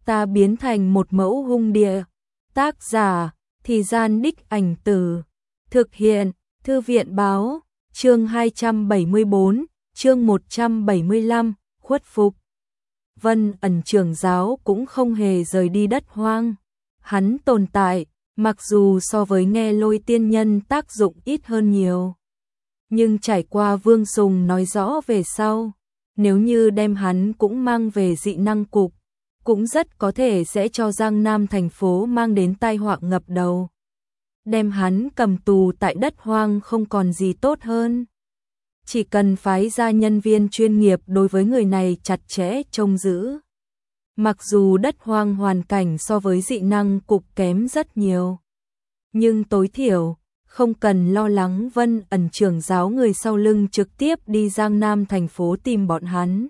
ta biến thành một mẫu hung địa. Tác giả, Thì Gian Đích Ảnh Từ. Thực hiện, Thư viện Báo. Chương 274, chương 175, khuất phục. Vân Ẩn trưởng giáo cũng không hề rời đi đất hoang. Hắn tồn tại, mặc dù so với Nghe Lôi tiên nhân tác dụng ít hơn nhiều. Nhưng trải qua Vương Sùng nói rõ về sau, nếu như đem hắn cũng mang về dị năng cục, cũng rất có thể sẽ cho Giang Nam thành phố mang đến tai họa ngập đầu. Đem hắn cầm tù tại đất hoang không còn gì tốt hơn. Chỉ cần phái ra nhân viên chuyên nghiệp đối với người này chặt chẽ trông giữ. Mặc dù đất hoang hoàn cảnh so với dị năng cục kém rất nhiều, nhưng tối thiểu không cần lo lắng Vân Ẩn trưởng giáo người sau lưng trực tiếp đi Giang Nam thành phố tìm bọn hắn.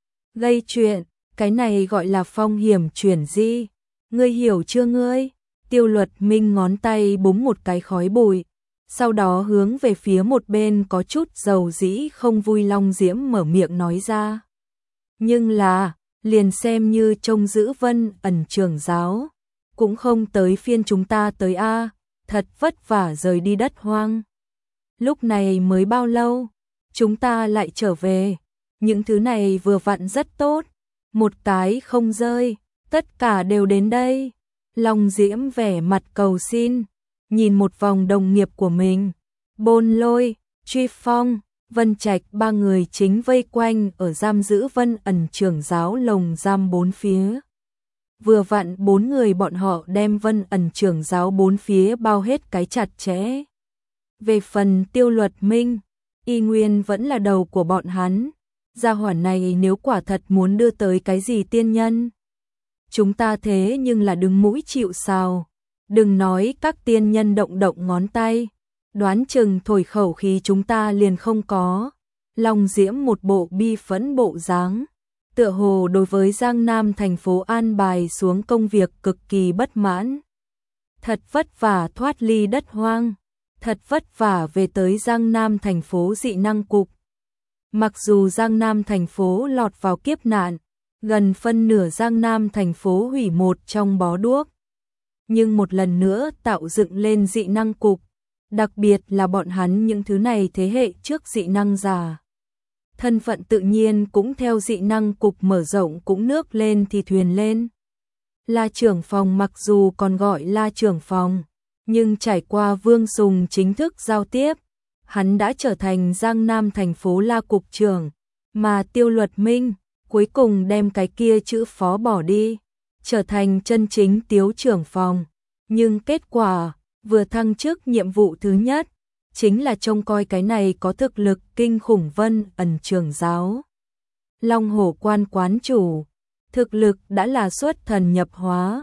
Gây chuyện, cái này gọi là phong hiểm chuyển di. Ngươi hiểu chưa ngươi? Tiêu Luật Minh ngón tay búng một cái khói bụi, sau đó hướng về phía một bên có chút dầu dĩ không vui Long Diễm mở miệng nói ra. Nhưng là, liền xem như trông giữ Vân Ẩn trưởng giáo, cũng không tới phiên chúng ta tới a, thật vất vả rời đi đất hoang. Lúc này mới bao lâu, chúng ta lại trở về, những thứ này vừa vặn rất tốt, một cái không rơi, tất cả đều đến đây. Long Diễm vẻ mặt cầu xin, nhìn một vòng đồng nghiệp của mình, Bôn Lôi, Truy Phong, Vân Trạch ba người chính vây quanh ở giam giữ Vân Ẩn trưởng giáo lồng giam bốn phía. Vừa vặn bốn người bọn họ đem Vân Ẩn trưởng giáo bốn phía bao hết cái chặt chẽ. Về phần Tiêu Luật Minh, y nguyên vẫn là đầu của bọn hắn. Gia hỏa này nếu quả thật muốn đưa tới cái gì tiên nhân, chúng ta thế nhưng là đứng mũi chịu sào. Đừng nói các tiên nhân động động ngón tay, đoán chừng thổi khẩu khí chúng ta liền không có. Long Diễm một bộ bi phẫn bộ dáng, tựa hồ đối với Giang Nam thành phố an bài xuống công việc cực kỳ bất mãn. Thật vất vả thoát ly đất hoang, thật vất vả về tới Giang Nam thành phố dị năng cục. Mặc dù Giang Nam thành phố lọt vào kiếp nạn, gần phân nửa Giang Nam thành phố hủy một trong bó đuốc, nhưng một lần nữa tạo dựng lên dị năng cục, đặc biệt là bọn hắn những thứ này thế hệ trước dị năng giả. Thân phận tự nhiên cũng theo dị năng cục mở rộng cũng nước lên thì thuyền lên. La trưởng phòng mặc dù còn gọi La trưởng phòng, nhưng trải qua Vương Sùng chính thức giao tiếp, hắn đã trở thành Giang Nam thành phố La cục trưởng, mà Tiêu Luật Minh cuối cùng đem cái kia chữ phó bỏ đi, trở thành chân chính Tiếu trưởng phòng. Nhưng kết quả, vừa thăng chức nhiệm vụ thứ nhất, chính là trông coi cái này có thực lực kinh khủng Vân Ẩn trưởng giáo. Long Hổ quan quán chủ, thực lực đã là xuất thần nhập hóa.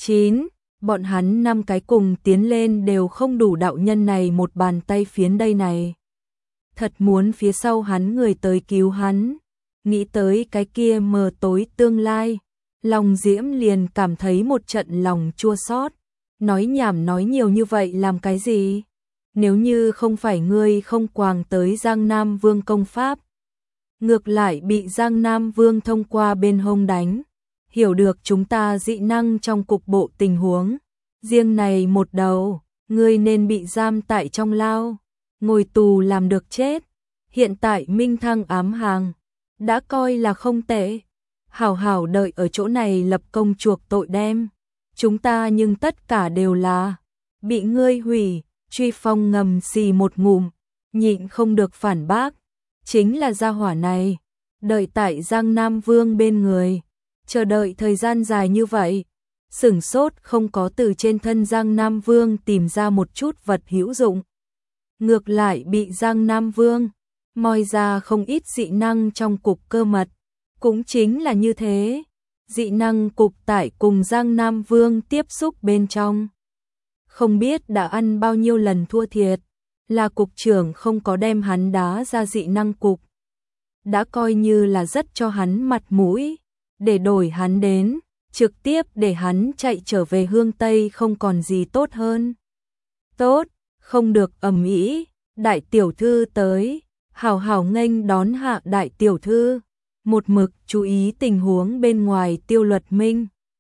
9. Bọn hắn 5 cái cùng tiến lên đều không đủ đạo nhân này một bàn tay phiến đây này. Thật muốn phía sau hắn người tới cứu hắn. Nghĩ tới cái kia mờ tối tương lai, Long Diễm liền cảm thấy một trận lòng chua xót. Nói nhảm nói nhiều như vậy làm cái gì? Nếu như không phải ngươi không quàng tới Giang Nam Vương công pháp, ngược lại bị Giang Nam Vương thông qua bên hông đánh, hiểu được chúng ta dị năng trong cục bộ tình huống. Riêng này một đầu, ngươi nên bị giam tại trong lao, ngồi tù làm được chết. Hiện tại minh thăng ám hàng, đã coi là không tệ. Hảo hảo đợi ở chỗ này lập công chuộc tội đem. Chúng ta nhưng tất cả đều là bị ngươi hủy. Truy Phong ngầm xì một ngụm, nhịn không được phản bác. Chính là gia hỏa này, đợi tại Giang Nam Vương bên người, chờ đợi thời gian dài như vậy, sửng sốt không có từ trên thân Giang Nam Vương tìm ra một chút vật hữu dụng. Ngược lại bị Giang Nam Vương moi ra không ít dị năng trong cục cơ mật. Cũng chính là như thế, dị năng cục tại cùng Giang Nam Vương tiếp xúc bên trong. Không biết đã ăn bao nhiêu lần thua thiệt, là cục trưởng không có đem hắn đá ra dị năng cục. Đã coi như là rất cho hắn mặt mũi, để đổi hắn đến, trực tiếp để hắn chạy trở về Hương Tây không còn gì tốt hơn. Tốt, không được ầm ĩ, đại tiểu thư tới, hảo hảo nghênh đón hạ đại tiểu thư. Một mực chú ý tình huống bên ngoài Tiêu Luật Minh,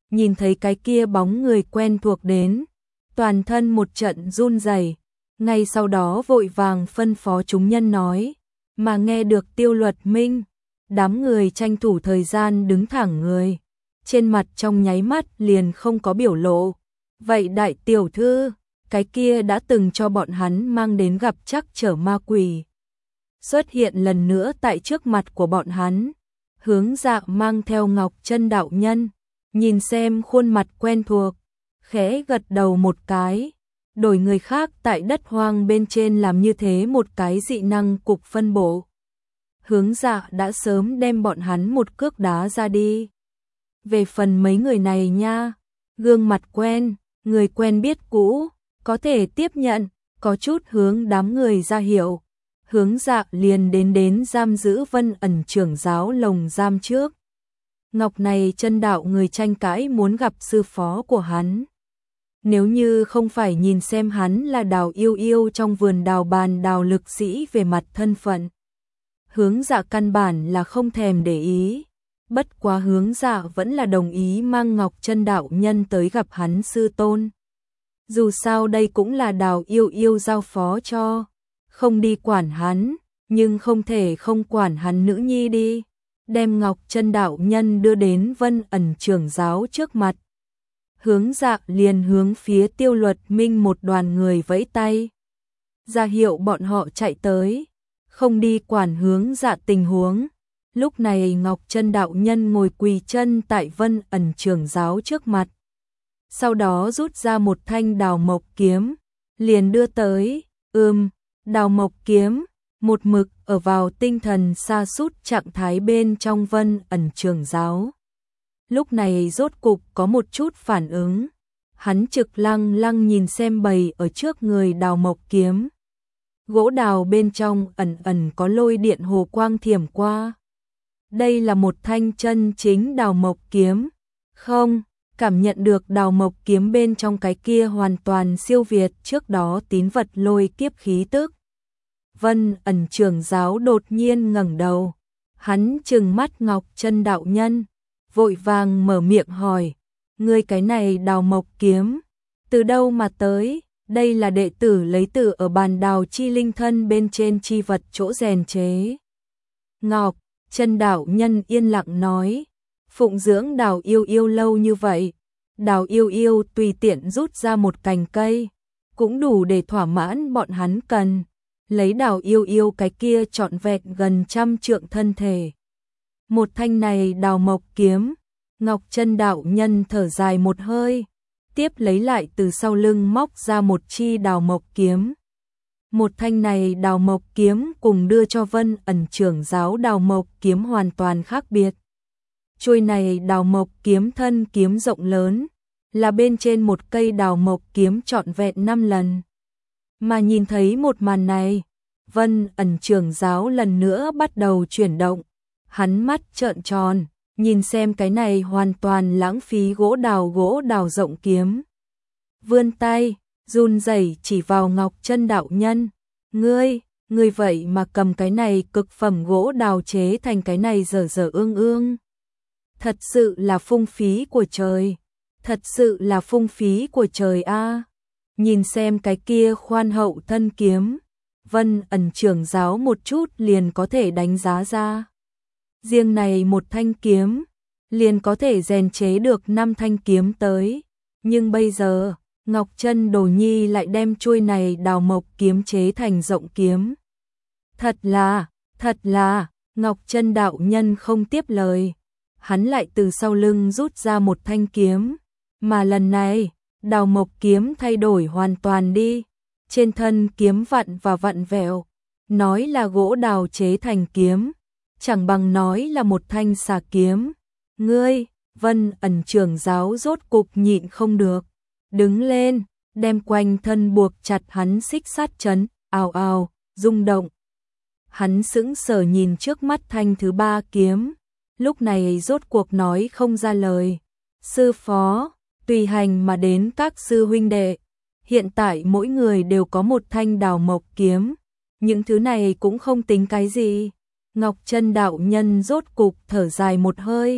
nhìn thấy cái kia bóng người quen thuộc đến, toàn thân một trận run rẩy, ngay sau đó vội vàng phân phó chúng nhân nói, mà nghe được Tiêu Luật Minh, đám người tranh thủ thời gian đứng thẳng người, trên mặt trong nháy mắt liền không có biểu lộ. Vậy đại tiểu thư, cái kia đã từng cho bọn hắn mang đến gặp chắc trở ma quỷ, xuất hiện lần nữa tại trước mặt của bọn hắn. Hướng Dạ mang theo Ngọc Chân đạo nhân, nhìn xem khuôn mặt quen thuộc, khẽ gật đầu một cái, đổi người khác tại đất hoang bên trên làm như thế một cái dị năng cục phân bộ. Hướng Dạ đã sớm đem bọn hắn một cước đá ra đi. Về phần mấy người này nha, gương mặt quen, người quen biết cũ, có thể tiếp nhận, có chút hướng đám người ra hiệu. Hướng Dạ liền đến giam giữ Vân Ẩn trưởng giáo lồng giam trước. Ngọc này Chân đạo người tranh cãi muốn gặp sư phó của hắn. Nếu như không phải nhìn xem hắn là Đào Yêu Yêu trong vườn đào bàn đào lực sĩ về mặt thân phận, Hướng Dạ căn bản là không thèm để ý. Bất quá Hướng Dạ vẫn là đồng ý mang Ngọc Chân đạo nhân tới gặp hắn sư tôn. Dù sao đây cũng là Đào Yêu Yêu giao phó cho, không đi quản hắn, nhưng không thể không quản hắn nữ nhi đi. Đem Ngọc Chân đạo nhân đưa đến Vân Ẩn trưởng giáo trước mặt. Hướng Dạ liền hướng phía Tiêu Luật Minh một đoàn người vẫy tay, ra hiệu bọn họ chạy tới, không đi quản Hướng Dạ tình huống. Lúc này Ngọc Chân đạo nhân ngồi quỳ chân tại Vân Ẩn trưởng giáo trước mặt, sau đó rút ra một thanh đào mộc kiếm, liền đưa tới. Đào mộc kiếm một mực ở vào tinh thần sa sút trạng thái bên trong Vân Ẩn trưởng giáo. Lúc này rốt cục có một chút phản ứng, hắn trực lăng lăng nhìn xem bày ở trước người đào mộc kiếm. Gỗ đào bên trong ẩn ẩn có lôi điện hồ quang thiểm qua. Đây là một thanh chân chính đào mộc kiếm. Không, cảm nhận được đào mộc kiếm bên trong cái kia hoàn toàn siêu việt trước đó tín vật lôi kiếp khí tức. Vân Ẩn trưởng giáo đột nhiên ngẩng đầu, hắn trừng mắt Ngọc Chân đạo nhân, vội vàng mở miệng hỏi, ngươi cái này đào mộc kiếm, từ đâu mà tới? Đây là đệ tử lấy từ ở bàn đào chi linh thân bên trên chi vật chỗ rèn chế. Ngọc Chân đạo nhân yên lặng nói, phụng dưỡng Đào Yêu Yêu lâu như vậy, Đào Yêu Yêu tùy tiện rút ra một cành cây, cũng đủ để thỏa mãn bọn hắn cần. Lấy Đào Yêu Yêu cái kia trọn vẹn gần 100 trượng thân thể. Một thanh này đào mộc kiếm, Ngọc Chân đạo nhân thở dài một hơi, tiếp lấy lại từ sau lưng móc ra một chi đào mộc kiếm. Một thanh này đào mộc kiếm cùng đưa cho Vân Ẩn trưởng giáo đào mộc kiếm hoàn toàn khác biệt. Chuôi này đào mộc kiếm thân kiếm rộng lớn, là bên trên một cây đào mộc kiếm trọn vẹn 5 lần. Mà nhìn thấy một màn này, Vân Ẩn trưởng giáo lần nữa bắt đầu chuyển động, hắn mắt trợn tròn, nhìn xem cái này hoàn toàn lãng phí gỗ đào rộng kiếm. Vươn tay, run rẩy chỉ vào Ngọc Chân đạo nhân, ngươi vậy mà cầm cái này cực phẩm gỗ đào chế thành cái này dở ương. Thật sự là phung phí của trời, thật sự là phung phí của trời a. Nhìn xem cái kia khoan hậu thân kiếm, Vân Ẩn trưởng giáo một chút liền có thể đánh giá ra. Riêng này một thanh kiếm, liền có thể rèn chế được 5 thanh kiếm tới. Nhưng bây giờ, Ngọc Chân đồ nhi lại đem chuôi này đào mộc kiếm chế thành rộng kiếm. Thật là, Ngọc Chân đạo nhân không tiếp lời. Hắn lại từ sau lưng rút ra một thanh kiếm, mà lần này, đào mộc kiếm thay đổi hoàn toàn đi. Trên thân kiếm vặn và vặn vẹo, nói là gỗ đào chế thành kiếm, chẳng bằng nói là một thanh xà kiếm. Ngươi, Vân Ẩn trưởng giáo rốt cục nhịn không được, đứng lên, đem quanh thân buộc chặt hắn xích sát chấn, ào ào, rung động. Hắn sững sờ nhìn trước mắt thanh thứ 3 kiếm, lúc này rốt cuộc nói không ra lời. Sư phó, tùy hành mà đến các sư huynh đệ, hiện tại mỗi người đều có một thanh đào mộc kiếm, những thứ này cũng không tính cái gì. Ngọc Chân đạo nhân rốt cục thở dài một hơi,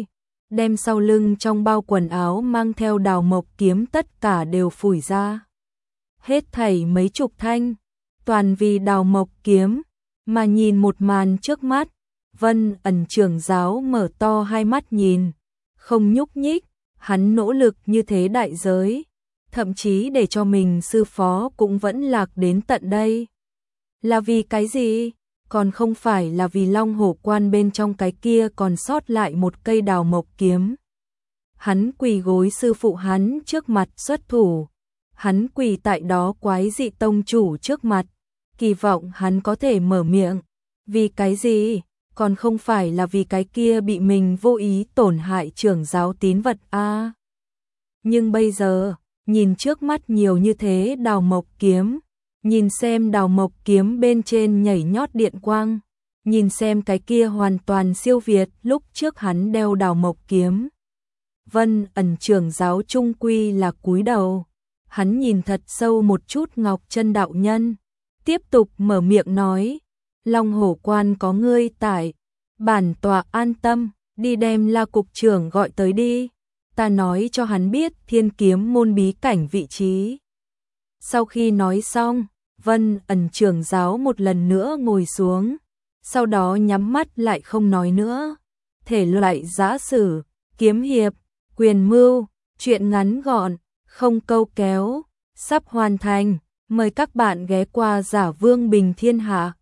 đem sau lưng trong bao quần áo mang theo đào mộc kiếm tất cả đều phủi ra. Hết thảy mấy chục thanh, toàn vì đào mộc kiếm, mà nhìn một màn trước mắt, Vân Ẩn trưởng giáo mở to hai mắt nhìn, không nhúc nhích, hắn nỗ lực như thế đại giới, thậm chí để cho mình sư phó cũng vẫn lạc đến tận đây. Là vì cái gì? Còn không phải là vì Long Hổ Quan bên trong cái kia còn sót lại một cây đào mộc kiếm. Hắn quỳ gối sư phụ hắn trước mặt xuất thủ, hắn quỳ tại đó quái dị tông chủ trước mặt, kỳ vọng hắn có thể mở miệng. Vì cái gì? Còn không phải là vì cái kia bị mình vô ý tổn hại trưởng giáo tín vật a. Nhưng bây giờ, nhìn trước mắt nhiều như thế đào mộc kiếm, nhìn xem đào mộc kiếm bên trên nhảy nhót điện quang, nhìn xem cái kia hoàn toàn siêu việt lúc trước hắn đeo đào mộc kiếm. Vân Ẩn trưởng giáo trung quy là cúi đầu, hắn nhìn thật sâu một chút Ngọc Chân đạo nhân, tiếp tục mở miệng nói, Long Hổ Quan có ngươi tại, bản tọa an tâm, đi đem La cục trưởng gọi tới đi, ta nói cho hắn biết Thiên Kiếm môn bí cảnh vị trí. Sau khi nói xong, Vân Ẩn trưởng giáo một lần nữa ngồi xuống, sau đó nhắm mắt lại không nói nữa. Thể loại giã sử, kiếm hiệp, quyền mưu, truyện ngắn gọn, không câu kéo, sắp hoàn thành, mời các bạn ghé qua Giả Vương Bình Thiên Hạ.